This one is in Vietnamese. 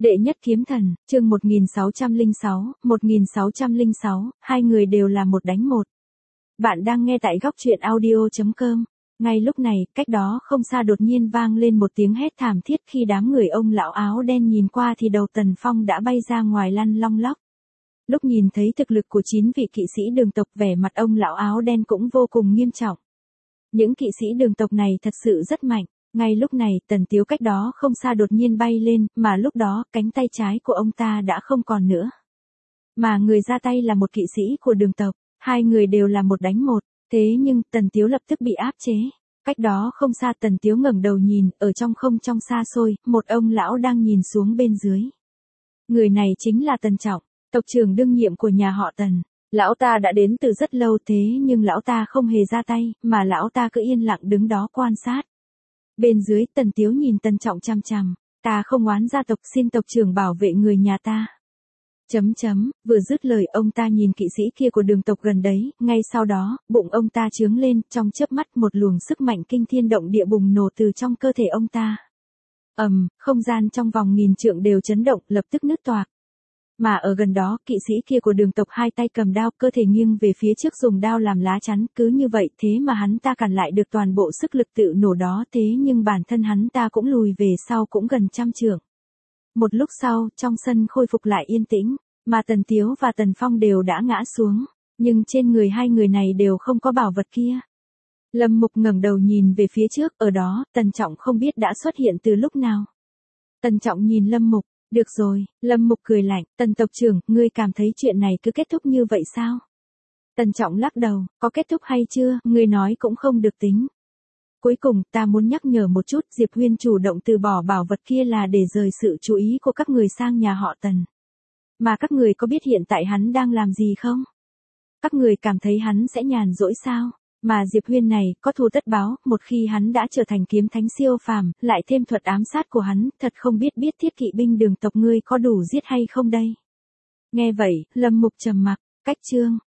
Đệ nhất kiếm thần, chương 1606, hai người đều là một đánh một. Bạn đang nghe tại góc truyện audio.com. Ngay lúc này, cách đó không xa đột nhiên vang lên một tiếng hét thảm thiết khi đám người ông lão áo đen nhìn qua thì đầu Tần Phong đã bay ra ngoài lăn long lóc. Lúc nhìn thấy thực lực của 9 vị kỵ sĩ đường tộc, vẻ mặt ông lão áo đen cũng vô cùng nghiêm trọng. Những kỵ sĩ đường tộc này thật sự rất mạnh. Ngay lúc này, Tần Tiếu cách đó không xa đột nhiên bay lên, mà lúc đó, cánh tay trái của ông ta đã không còn nữa. Mà người ra tay là một kỵ sĩ của đường tộc, hai người đều là một đánh một, thế nhưng Tần Tiếu lập tức bị áp chế. Cách đó không xa Tần Tiếu ngẩng đầu nhìn, ở trong không trong xa xôi, một ông lão đang nhìn xuống bên dưới. Người này chính là Tần Trọng, tộc trưởng đương nhiệm của nhà họ Tần. Lão ta đã đến từ rất lâu thế nhưng lão ta không hề ra tay, mà lão ta cứ yên lặng đứng đó quan sát. Bên dưới Tần Tiếu nhìn Tần Trọng chằm chằm, ta không oán gia tộc, xin tộc trưởng bảo vệ người nhà ta. Vừa dứt lời ông ta nhìn kỵ sĩ kia của đường tộc gần đấy, ngay sau đó, bụng ông ta trướng lên, trong chớp mắt một luồng sức mạnh kinh thiên động địa bùng nổ từ trong cơ thể ông ta. Không gian trong vòng 1000 trượng đều chấn động, lập tức nứt toạc. Mà ở gần đó, kỵ sĩ kia của đường tộc hai tay cầm đao, cơ thể nghiêng về phía trước dùng đao làm lá chắn, cứ như vậy thế mà hắn ta cản lại được toàn bộ sức lực tự nổ đó, thế nhưng bản thân hắn ta cũng lùi về sau cũng gần 100 trượng. Một lúc sau, trong sân khôi phục lại yên tĩnh, mà Tần Tiếu và Tần Phong đều đã ngã xuống, nhưng trên người hai người này đều không có bảo vật kia. Lâm Mục ngẩng đầu nhìn về phía trước, ở đó, Tần Trọng không biết đã xuất hiện từ lúc nào. Tần Trọng nhìn Lâm Mục. Được rồi, Lâm Mục cười lạnh, Tần tộc trưởng, ngươi cảm thấy chuyện này cứ kết thúc như vậy sao? Tần Trọng lắc đầu, có kết thúc hay chưa, ngươi nói cũng không được tính. Cuối cùng, ta muốn nhắc nhở một chút, Diệp Huyên chủ động từ bỏ bảo vật kia là để rời sự chú ý của các người sang nhà họ Tần. Mà các người có biết hiện tại hắn đang làm gì không? Các người cảm thấy hắn sẽ nhàn rỗi sao? Mà Diệp Huyên này, có thù tất báo, một khi hắn đã trở thành kiếm thánh siêu phàm, lại thêm thuật ám sát của hắn, thật không biết thiết kỵ binh đường tộc ngươi có đủ giết hay không đây. Nghe vậy, Lâm Mục trầm mặc, cách chương.